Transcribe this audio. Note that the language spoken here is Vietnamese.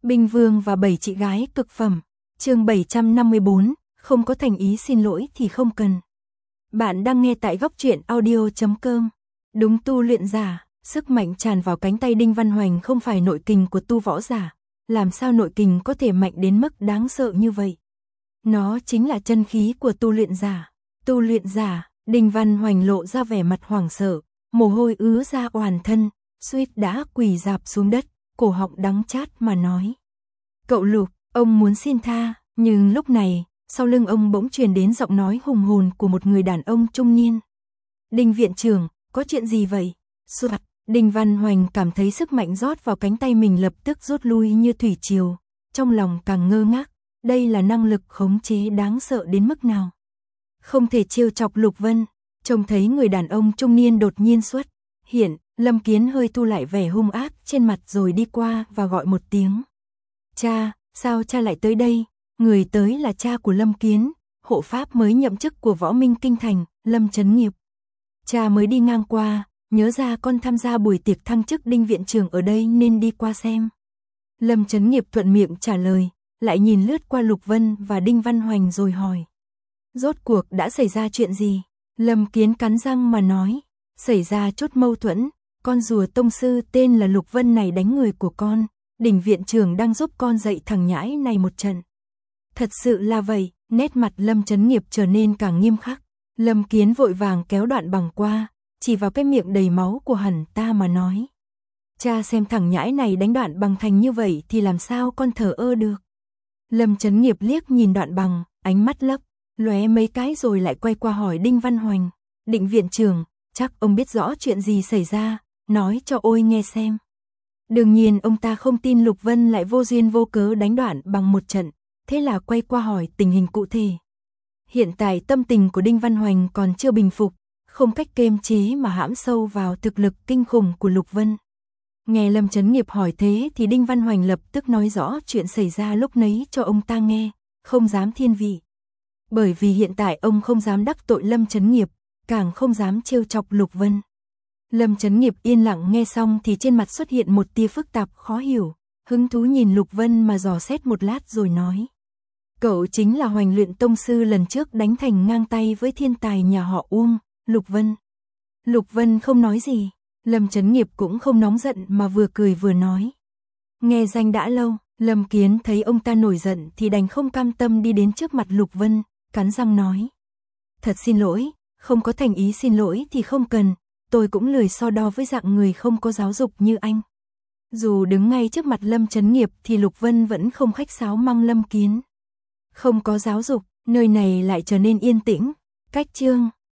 Binh Vương và 7 chị gái cực phẩm. Chương 754, không có thành ý xin lỗi thì không cần. Bạn đang nghe tại góc truyện audio.com. Đúng tu luyện giả, sức mạnh tràn vào cánh tay Đinh Văn Hoành không phải nội kình của tu võ giả, làm sao nội kình có thể mạnh đến mức đáng sợ như vậy? Nó chính là chân khí của tu luyện giả. Tu luyện giả, Đinh Văn Hoành lộ ra vẻ mặt hoảng sợ, mồ hôi ứa ra oàn thân, suýt đã quỳ rạp xuống đất, cổ họng đắng chát mà nói. Cậu Lục, ông muốn xin tha, nhưng lúc này, sau lưng ông bỗng truyền đến giọng nói hùng hồn của một người đàn ông trung niên. Đinh viện trưởng, có chuyện gì vậy? Soạt, Đinh Văn Hoành cảm thấy sức mạnh rót vào cánh tay mình lập tức rút lui như thủy triều, trong lòng càng ngơ ngác, đây là năng lực khống chế đáng sợ đến mức nào? Không thể trêu chọc Lục Vân, trông thấy người đàn ông trung niên đột nhiên xuất hiện, Lâm Kiến hơi thu lại vẻ hung ác trên mặt rồi đi qua và gọi một tiếng. Cha, sao cha lại tới đây? Người tới là cha của Lâm Kiến, hộ pháp mới nhậm chức của Võ Minh Kinh Thành, Lâm Chấn Nghiệp. Cha mới đi ngang qua, nhớ ra con tham gia buổi tiệc thăng chức Đinh viện trưởng ở đây nên đi qua xem. Lâm Chấn Nghiệp thuận miệng trả lời, lại nhìn lướt qua Lục Vân và Đinh Văn Hoành rồi hỏi. Rốt cuộc đã xảy ra chuyện gì? Lâm Kiến cắn răng mà nói, xảy ra chút mâu thuẫn, con rùa tông sư tên là Lục Vân này đánh người của con, Đinh viện trưởng đang giúp con dạy thằng nhãi này một trận. Thật sự là vậy, nét mặt Lâm Chấn Nghiệp trở nên càng nghiêm khắc. Lâm Kiến vội vàng kéo Đoạn Bằng qua, chỉ vào cái miệng đầy máu của hắn ta mà nói. Cha xem thằng nhãi này đánh Đoạn Bằng thành như vậy thì làm sao con thờ ơ được. Lâm Chấn Nghiệp liếc nhìn Đoạn Bằng, ánh mắt lấp lóe mấy cái rồi lại quay qua hỏi Đinh Văn Hoành. Định viện trưởng, chắc ông biết rõ chuyện gì xảy ra, nói cho ôi nghe xem. Đương nhiên ông ta không tin Lục Vân lại vô duyên vô cớ đánh Đoạn Bằng một trận, thế là quay qua hỏi tình hình cụ thể. Hiện tại tâm tình của Đinh Văn Hoành còn chưa bình phục, không cách kiềm chế mà hãm sâu vào thực lực kinh khủng của Lục Vân. Nghe Lâm Chấn Nghiệp hỏi thế thì Đinh Văn Hoành lập tức nói rõ chuyện xảy ra lúc nấy cho ông ta nghe, không dám thiên vị. Bởi vì hiện tại ông không dám đắc tội Lâm Chấn Nghiệp, càng không dám trêu chọc Lục Vân. Lâm Chấn Nghiệp yên lặng nghe xong thì trên mặt xuất hiện một tia phức tạp khó hiểu, hứng thú nhìn Lục Vân mà dò xét một lát rồi nói. Cậu chính là Hoành Luyện tông sư lần trước đánh thành ngang tay với thiên tài nhà họ Uông, Lục Vân. Lục Vân không nói gì, Lâm Chấn Nghiệp cũng không nóng giận mà vừa cười vừa nói. Nghe danh đã lâu, Lâm Kiến thấy ông ta nổi giận thì đành không cam tâm đi đến trước mặt Lục Vân, cắn răng nói. Thật xin lỗi, không có thành ý xin lỗi thì không cần, tôi cũng lười so đo với dạng người không có giáo dục như anh. Dù đứng ngay trước mặt Lâm Chấn Nghiệp thì Lục Vân vẫn không khách sáo măng Lâm Kiến. Không có giáo dục, nơi này lại trở nên yên tĩnh. Cách chương